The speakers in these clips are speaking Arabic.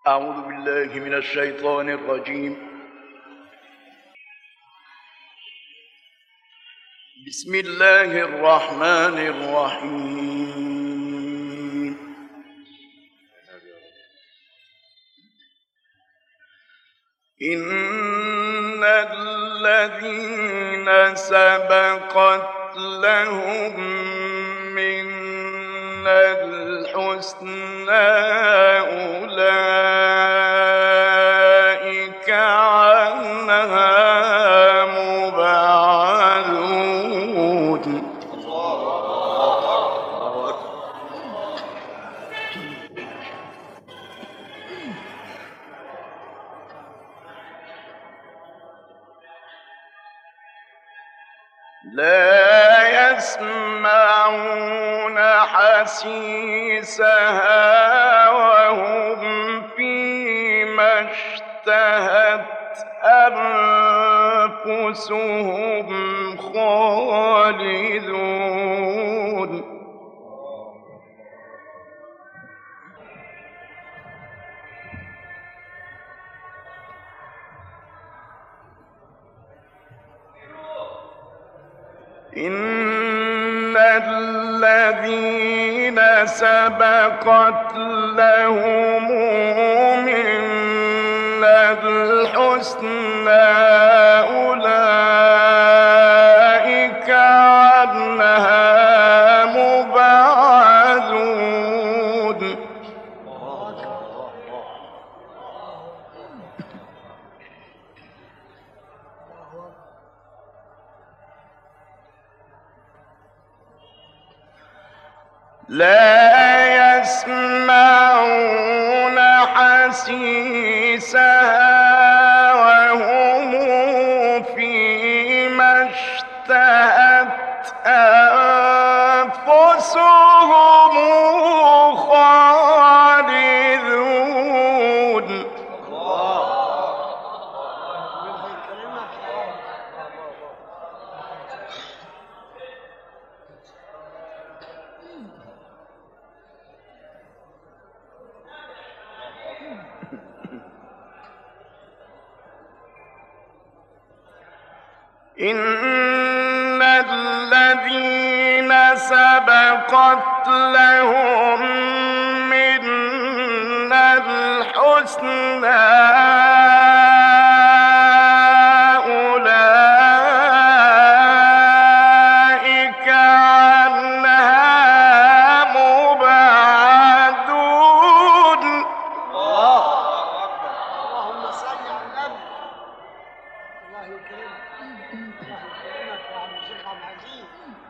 أعوذ بالله من الشيطان الرجيم. بسم الله الرحمن الرحيم. إن الذين سبقت لهم منا الحسنى أولئك عنها مبعدون. لا يسمعون حسيسها وهم فيما اشتهت أنفسهم خالدون. إن الذين سبقت لهم منا الحسنى أولئك عنها مبعدون. لا يسمعون حسيسها وهم فيما اشتهت أنفسهم خالدون. إن الذين سبقت لهم منا الحسنى أولئك عنها مبعدون. اللهم صل على النبي. الله يكرمك، الله يكرمك يا عم الشيخ عبد العزيز.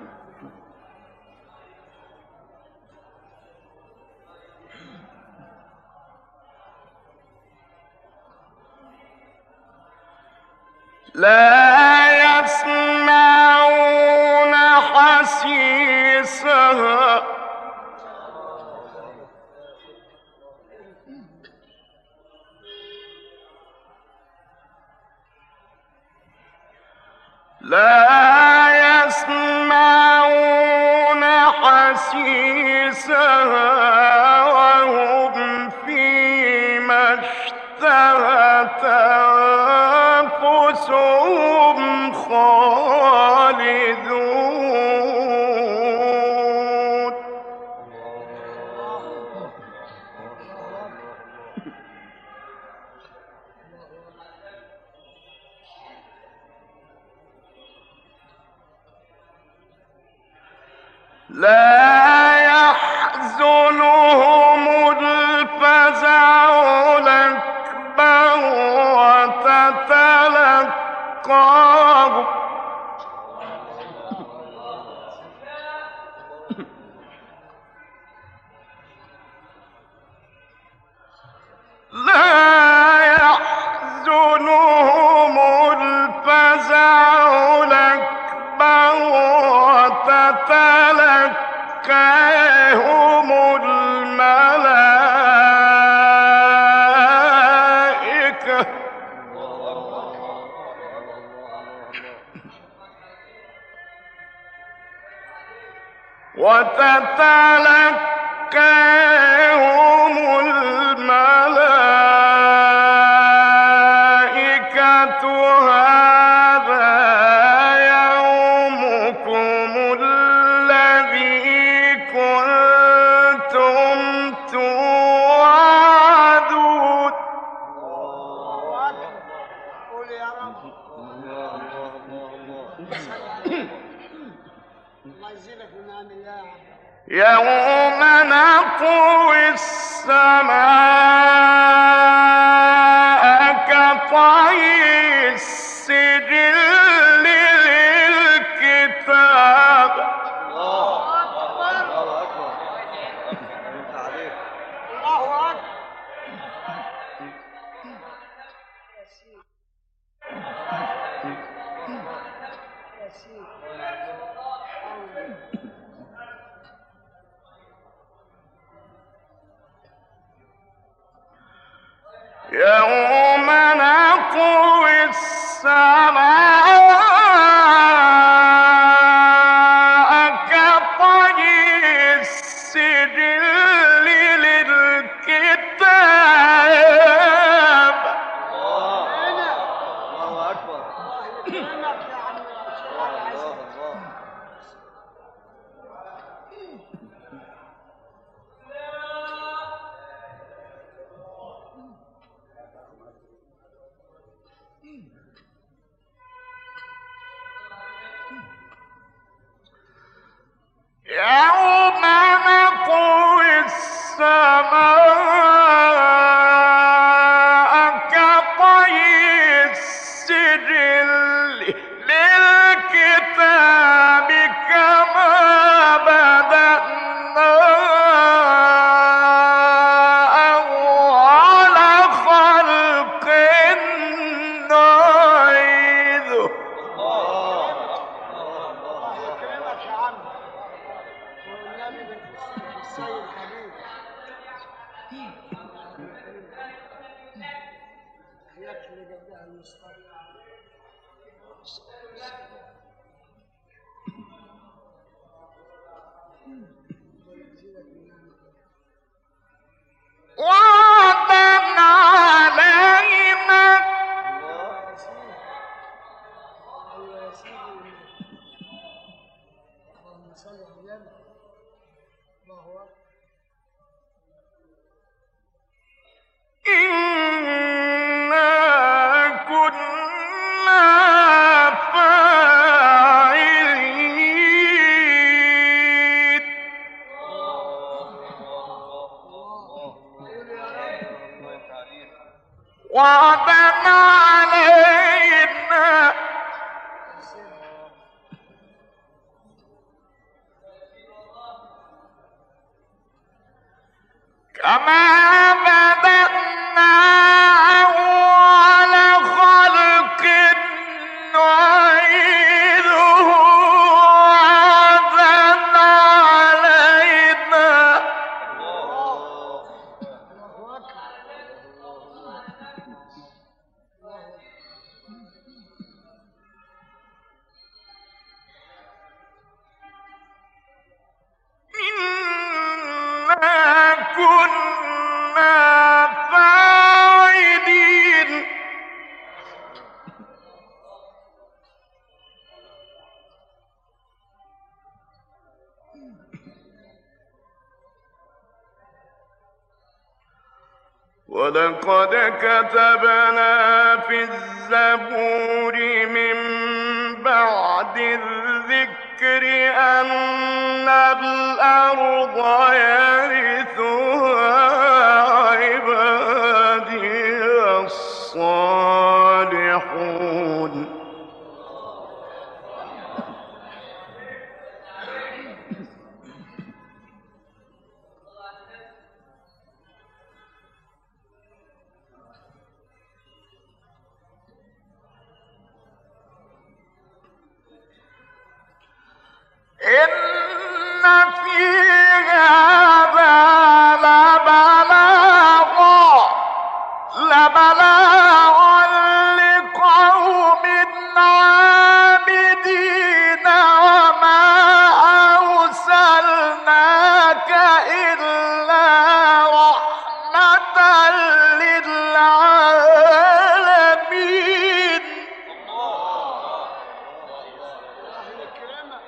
لا يسمعون حسيسها لا يسمعون حسيسها وهم فيما اشتهت أنفسهم خالدون. لا يحزنهم الفزع الأكبر وتتلقاهم لا يحزنهم الفزع الأكبر وتتلقاهم الملائكة وتتلقاهم الملائكة يوم نطوي السماء كطي السجل للكتاب. الله أكبر. الله أكبر. أنت عليك. الله أكبر. يا سيدي. يا سيدي. يوم نطوي السماء كطي السجل للكتاب. الله أكبر. الله يكرمك يا عم الشيخ العزيز. يوم نطوي السماء كطي السجل للكتاب كما بدأنا أول خلق نعيده. الله يكرمك يا عم. والنبي السيد حبيب. حياك اللي جدها المصطفى. وعدا علينا ايوه يا سيدي. اللهم صل على النبي. الله اكبر. إنا كنا فاعلين. وعدا علينا كما بدأنا أول خلق نعيده. وعدا علينا. الله اكبر. إنا كنا فاعلين. ولقد كتبنا في الزبور من بعد الذكر أن الأرض يرثها عبادي الصالحون. إن في هذا لبلاغا لقوم عابدين. وما أرسلناك إلا رحمة للعالمين. الله يكرمك.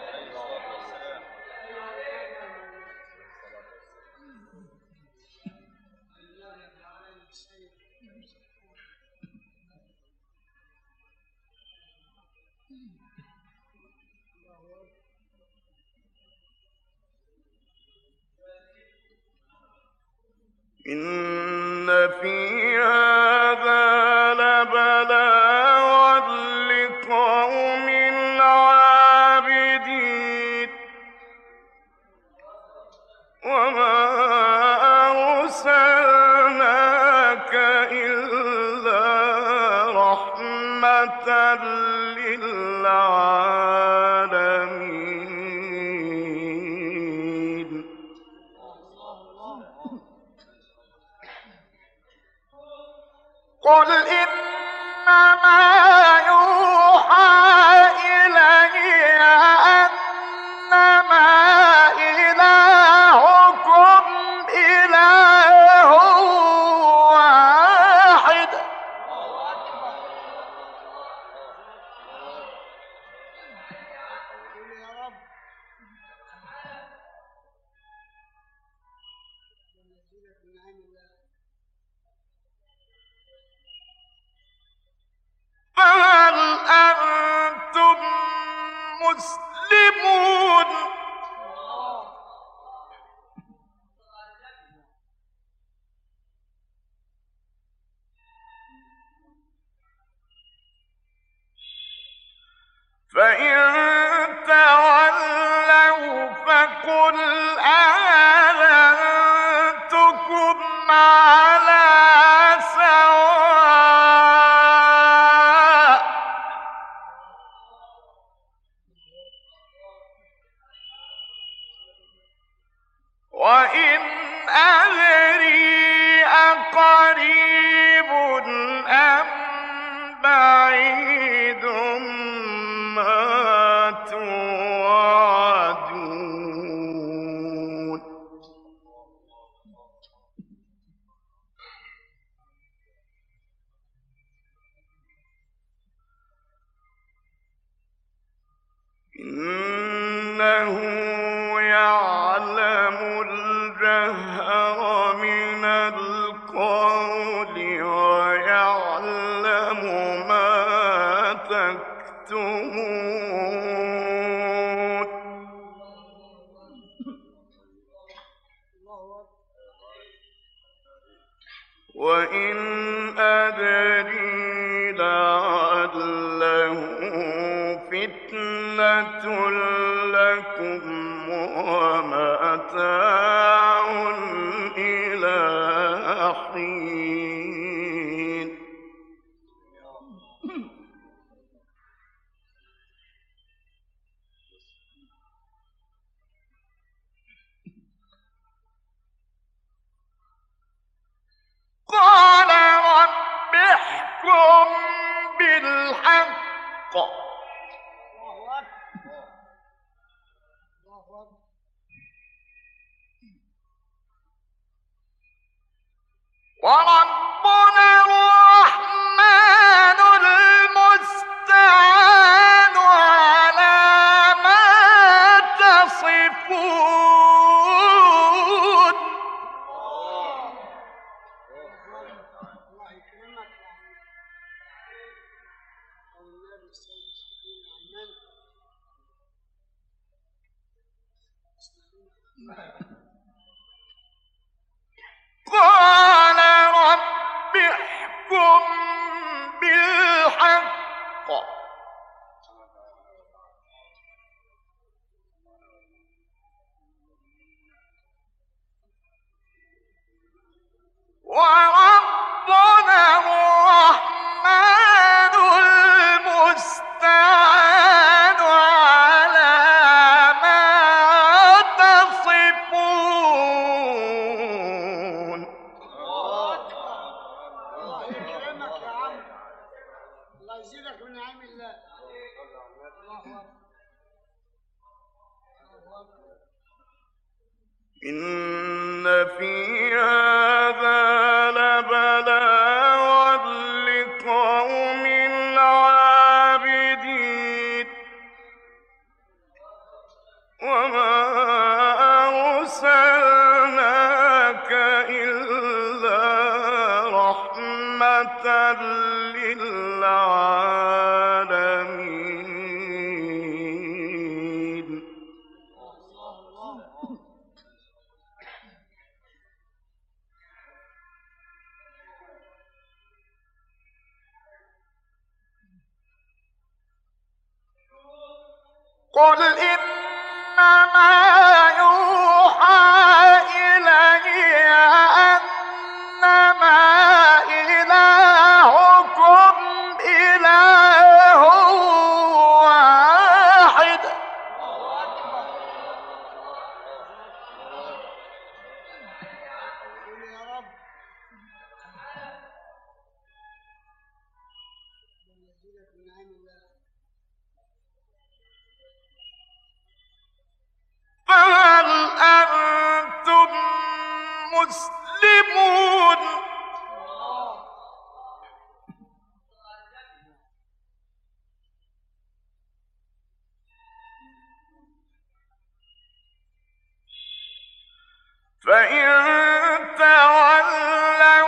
إن في هذا لبلاغا لقوم عابدين وما أرسلناك إلا رحمة للعالمين. قل إنما يوحى إلي أنما إلهكم إله واحد فهل أنتم مسلمون؟ فإن تولوا فقل آذنتكم على سواء وإن أدري أقريب أم بعيد ما توعدون. إنه يعلم الجهر من القول ويعلم ما تكتمون. وإن أدري لعله فتنة لكم ومتاع إلى حين. قال رب احكم بالحق وربنا الرحمن المستعان على ما تصفون. الله يكرمك والنبي قال رب احكم بالحق وربنا الرحمن المستعان على ما تصفون. الله يكرمك يا عم، الله يزيدك من نعيم الله. الله أكبر. إن في هذا لبلاغا لقوم عابدين وما أرسلناك إلا رحمة للعالمين.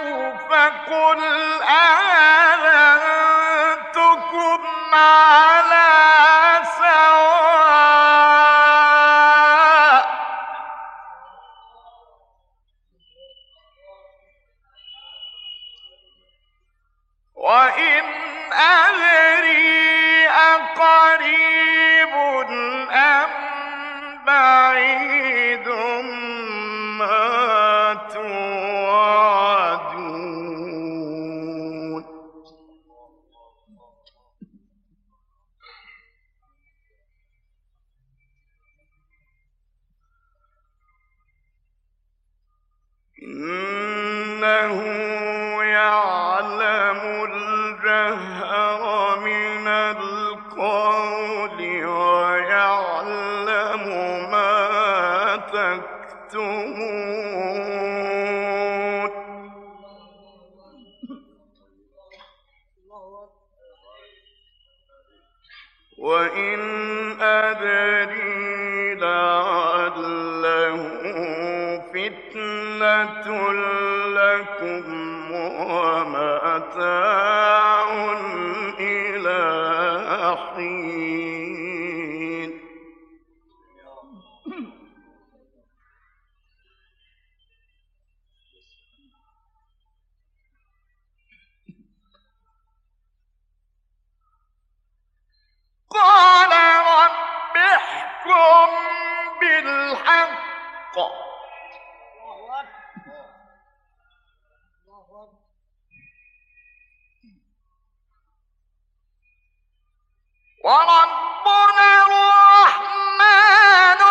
فقل آذنتكم على سواء وإن أدري أقريب أم بعيد ما توعدون إنه يعلم الجهر من القول ويعلم ما تكتمون وإن أدري لعله فتنة لكم ومتاع إلى حين قال رب احكم بالحق وربنا الرحمن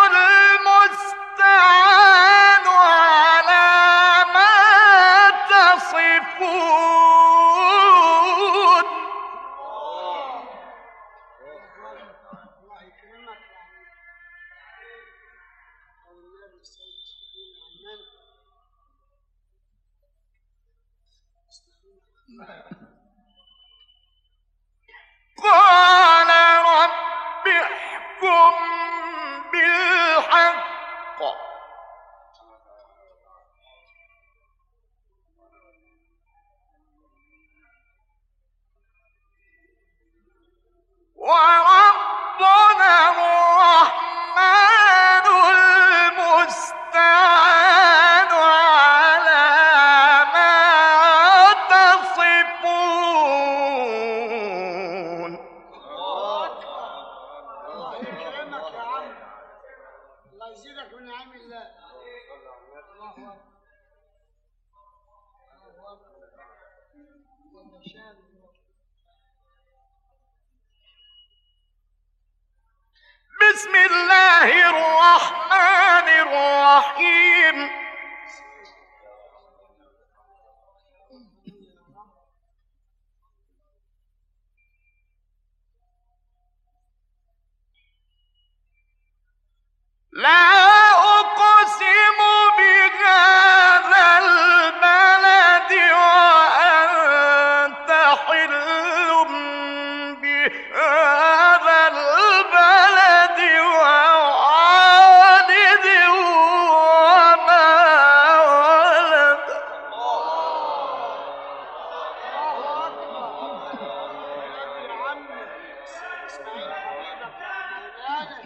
المستعان على ما تصفون الله يكرمك والنبي قال رب احكم بالحق وربنا الرحمن المستعان على ما تصفون الله يكرمك يا عم الله يزيدك من نعم الله الله أكبر الله أكبر جل شانه بسم الله الرحمن الرحيم لا أقسم بهذا البلد وأنت حل بهذا البلد ووالد وما ولد يا عمي اسماعيل حبيبك يا مولانا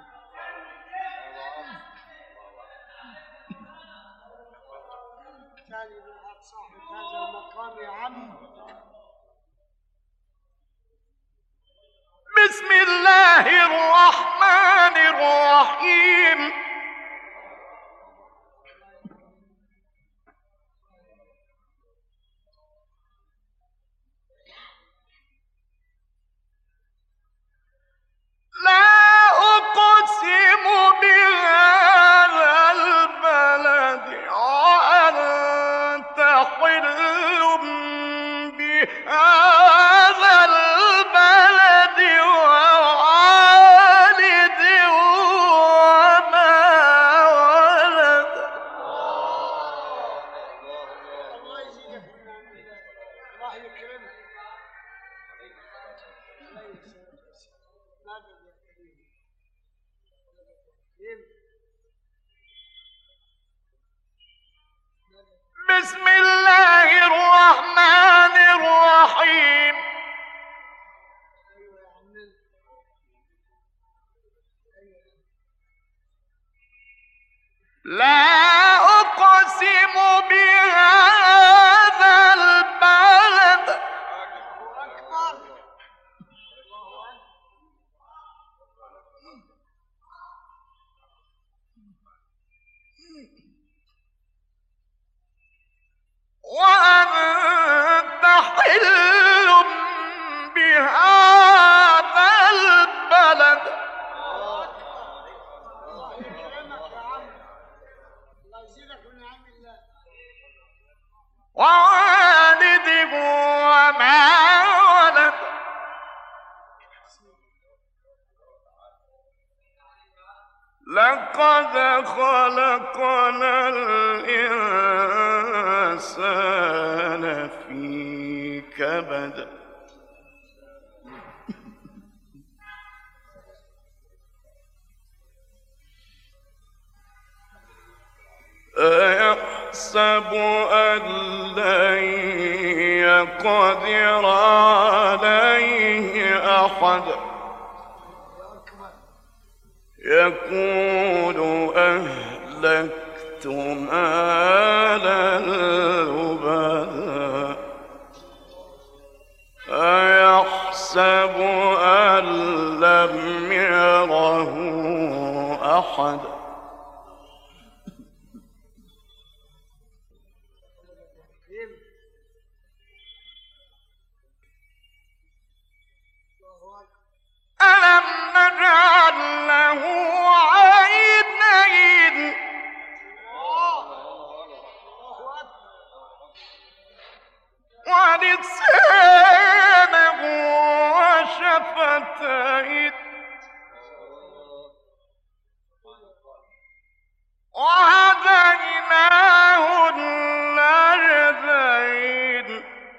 ثاني بالحق صاحب هذا المقام يا عم بسم الله الرحمن الرحيم لا أقسم بهذا البلد وأنت حل بهذا البلد ووالد وما ولد الله يزيدك من نعم الله الله يكرمك الله يكرمك ماذا يا كريم بسم الله خلقنا الإنسان في كبد أيحسب أن لن يقدر عليه أحد يقول أهلكت مالا لبدا أيحسب أن لم يره أحد ألم نجعل له عينين ولسانا وشفتين وهديناه النجدين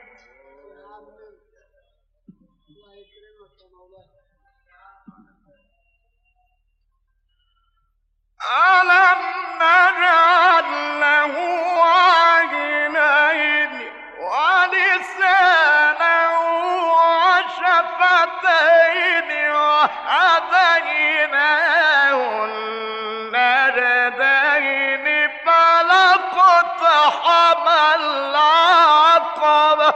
ألم نجعل له عينين ولسانا وشفتين وهديناه النجدين فلاقتحم العقبة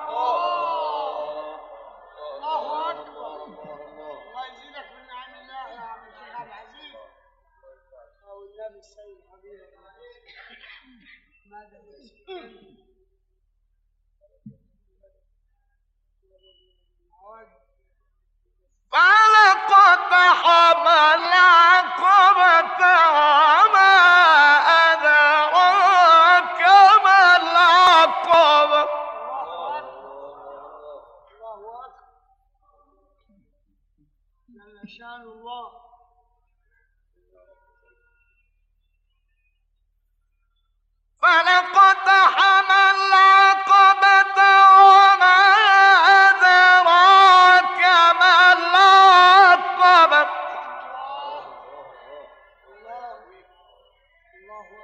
الله أكبر الله يزيدك من نعم الله يا عم الشيخ عبد العزيز أو النبي السيد حبيبي ماذا فلاقتحم العقبة وما أدراك ما العقبة الله أكبر جل شان الله فلاقتحم العقبة وما أدراك ما العقبة الله أكبر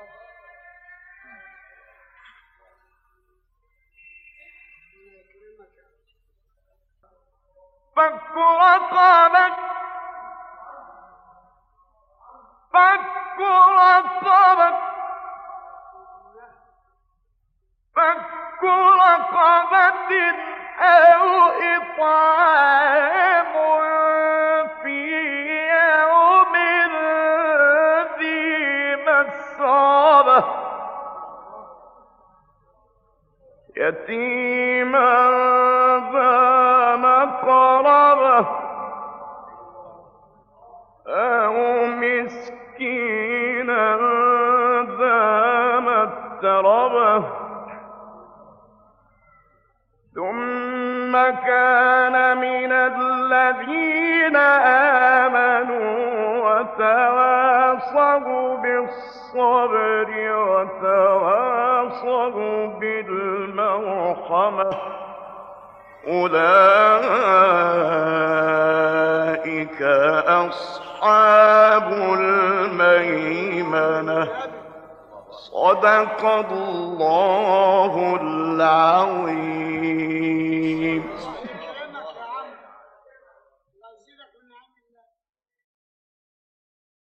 الله يكرمك فك رقبة فك رقبة فك رقبة أو إطعام في يوم ذي مسغبة يتيما ذا مقربة أو مسكينا ذا متربة ثم كان من الذين آمنوا وتواصوا بالصبر وتواصوا بالمرحمة أولئك أصحاب الميمنة صدق الله العظيم